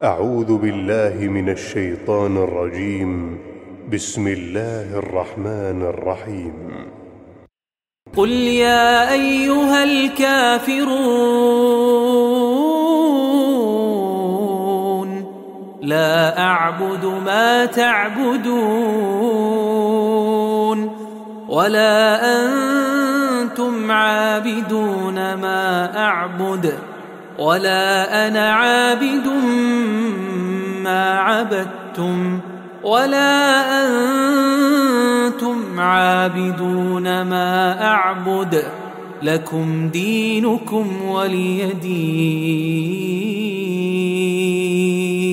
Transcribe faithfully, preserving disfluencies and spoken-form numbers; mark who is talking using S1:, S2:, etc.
S1: أعوذ بالله من الشيطان الرجيم. بسم الله الرحمن الرحيم.
S2: قل يا أيها الكافرون لا أعبد ما تعبدون ولا أنتم عابدون ما أعبد ولا أنا عابد ما عبدتم ولا أنتم عابدون ما أعبد لكم دينكم ولي دين.